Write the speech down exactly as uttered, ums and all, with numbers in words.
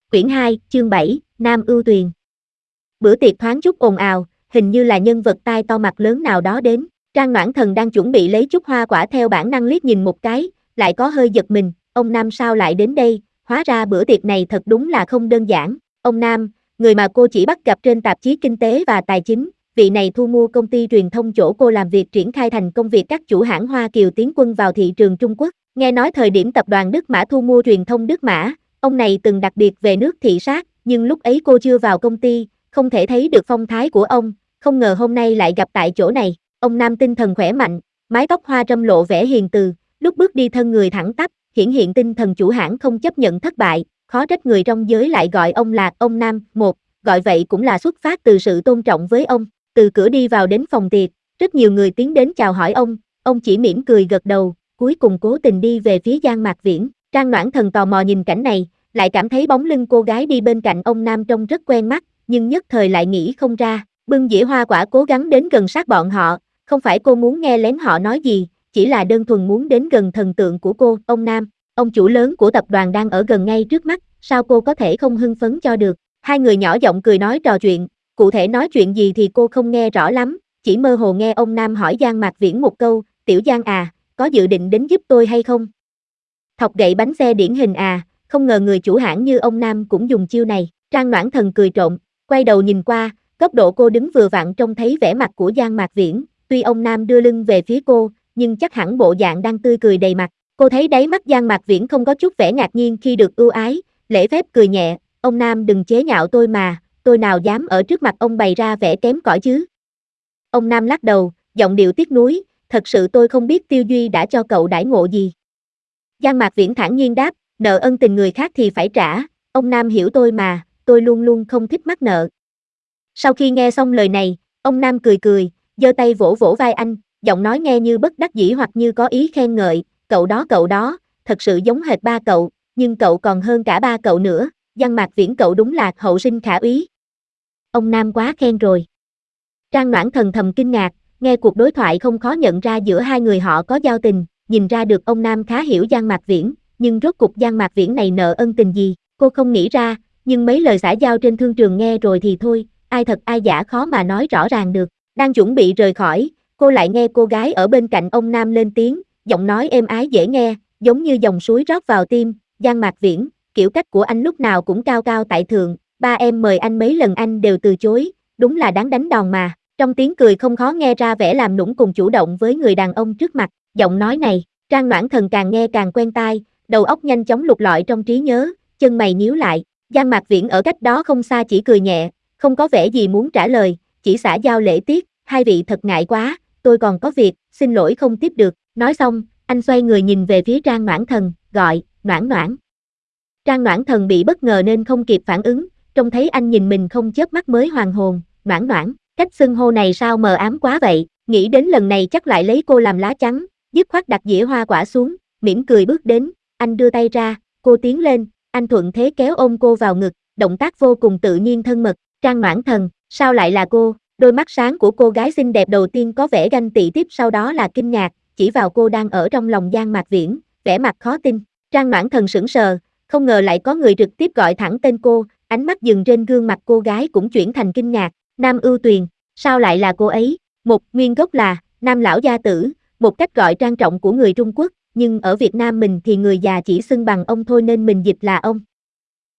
Quyển hai, chương bảy, Nam Ưu Tuyền. Bữa tiệc thoáng chút ồn ào, hình như là nhân vật tai to mặt lớn nào đó đến. Trang Noãn Thần đang chuẩn bị lấy chút hoa quả theo bản năng liếc nhìn một cái, lại có hơi giật mình, ông Nam sao lại đến đây, hóa ra bữa tiệc này thật đúng là không đơn giản. Ông Nam, người mà cô chỉ bắt gặp trên tạp chí Kinh tế và Tài chính, vị này thu mua công ty truyền thông chỗ cô làm việc triển khai thành công việc các chủ hãng Hoa Kiều tiến quân vào thị trường Trung Quốc. Nghe nói thời điểm tập đoàn Đức Mã thu mua truyền thông Đức Mã, ông này từng đặc biệt về nước thị sát, nhưng lúc ấy cô chưa vào công ty, không thể thấy được phong thái của ông, không ngờ hôm nay lại gặp tại chỗ này. Ông Nam tinh thần khỏe mạnh, mái tóc hoa râm lộ vẻ hiền từ, lúc bước đi thân người thẳng tắp, hiển hiện tinh thần chủ hãng không chấp nhận thất bại, khó trách người trong giới lại gọi ông là ông Nam. Một, gọi vậy cũng là xuất phát từ sự tôn trọng với ông. Từ cửa đi vào đến phòng tiệc, rất nhiều người tiến đến chào hỏi ông, ông chỉ mỉm cười gật đầu, cuối cùng cố tình đi về phía Giang Mạc Viễn. Trang Noãn Thần tò mò nhìn cảnh này, lại cảm thấy bóng lưng cô gái đi bên cạnh ông Nam trông rất quen mắt, nhưng nhất thời lại nghĩ không ra. Bưng dĩa hoa quả cố gắng đến gần sát bọn họ, không phải cô muốn nghe lén họ nói gì, chỉ là đơn thuần muốn đến gần thần tượng của cô. Ông Nam, ông chủ lớn của tập đoàn đang ở gần ngay trước mắt, sao cô có thể không hưng phấn cho được. Hai người nhỏ giọng cười nói trò chuyện, cụ thể nói chuyện gì thì cô không nghe rõ lắm, chỉ mơ hồ nghe ông Nam hỏi Giang Mạc Viễn một câu, Tiểu Giang à, có dự định đến giúp tôi hay không? Thọc gậy bánh xe điển hình à, không ngờ người chủ hãng như ông Nam cũng dùng chiêu này. Trang Noãn Thần cười trộm, quay đầu nhìn qua, góc độ cô đứng vừa vặn trông thấy vẻ mặt của Giang Mạc Viễn, tuy ông Nam đưa lưng về phía cô, nhưng chắc hẳn bộ dạng đang tươi cười đầy mặt. Cô thấy đáy mắt Giang Mạc Viễn không có chút vẻ ngạc nhiên khi được ưu ái, lễ phép cười nhẹ, ông Nam đừng chế nhạo tôi mà, tôi nào dám ở trước mặt ông bày ra vẻ kém cỏi chứ. Ông Nam lắc đầu, giọng điệu tiếc nuối, thật sự tôi không biết Tiêu Duy đã cho cậu đãi ngộ gì. Giang Mạc Viễn thản nhiên đáp, nợ ân tình người khác thì phải trả, ông Nam hiểu tôi mà, tôi luôn luôn không thích mắc nợ. Sau khi nghe xong lời này, ông Nam cười cười, giơ tay vỗ vỗ vai anh, giọng nói nghe như bất đắc dĩ hoặc như có ý khen ngợi, cậu đó cậu đó, thật sự giống hệt ba cậu, nhưng cậu còn hơn cả ba cậu nữa, Giang Mạc Viễn cậu đúng là hậu sinh khả úy. Ông Nam quá khen rồi. Trang Noãn Thần thầm kinh ngạc, nghe cuộc đối thoại không khó nhận ra giữa hai người họ có giao tình, nhìn ra được ông Nam khá hiểu Giang Mạc Viễn, nhưng rốt cuộc Giang Mạc Viễn này nợ ân tình gì, cô không nghĩ ra, nhưng mấy lời xã giao trên thương trường nghe rồi thì thôi, ai thật ai giả khó mà nói rõ ràng được. Đang chuẩn bị rời khỏi, cô lại nghe cô gái ở bên cạnh ông Nam lên tiếng, giọng nói êm ái dễ nghe, giống như dòng suối rót vào tim, Giang Mạc Viễn, kiểu cách của anh lúc nào cũng cao cao tại thượng, ba em mời anh mấy lần anh đều từ chối, đúng là đáng đánh đòn mà. Trong tiếng cười không khó nghe ra vẻ làm nũng cùng chủ động với người đàn ông trước mặt, giọng nói này, Trang Noãn Thần càng nghe càng quen tai, đầu óc nhanh chóng lục lọi trong trí nhớ, chân mày nhíu lại, Giang Mạc Viễn ở cách đó không xa chỉ cười nhẹ, không có vẻ gì muốn trả lời, chỉ xã giao lễ tiết, hai vị thật ngại quá, tôi còn có việc, xin lỗi không tiếp được, nói xong, anh xoay người nhìn về phía Trang Noãn Thần, gọi, Noãn Noãn. Trang Noãn Thần bị bất ngờ nên không kịp phản ứng, trông thấy anh nhìn mình không chớp mắt mới hoàn hồn, Noãn Noãn, cách xưng hô này sao mờ ám quá vậy, nghĩ đến lần này chắc lại lấy cô làm lá chắn, dứt khoát đặt dĩa hoa quả xuống, mỉm cười bước đến, anh đưa tay ra, cô tiến lên, anh thuận thế kéo ôm cô vào ngực, động tác vô cùng tự nhiên thân mật. Trang Noãn Thần, sao lại là cô? Đôi mắt sáng của cô gái xinh đẹp đầu tiên có vẻ ganh tị, tiếp sau đó là kinh ngạc, chỉ vào cô đang ở trong lòng Giang Mạc Viễn, vẻ mặt khó tin. Trang Noãn Thần sững sờ, không ngờ lại có người trực tiếp gọi thẳng tên cô, ánh mắt dừng trên gương mặt cô gái cũng chuyển thành kinh ngạc, Nam Ưu Tuyền, sao lại là cô ấy? Một, nguyên gốc là Nam lão gia tử, một cách gọi trang trọng của người Trung Quốc, nhưng ở Việt Nam mình thì người già chỉ xưng bằng ông thôi nên mình dịch là ông.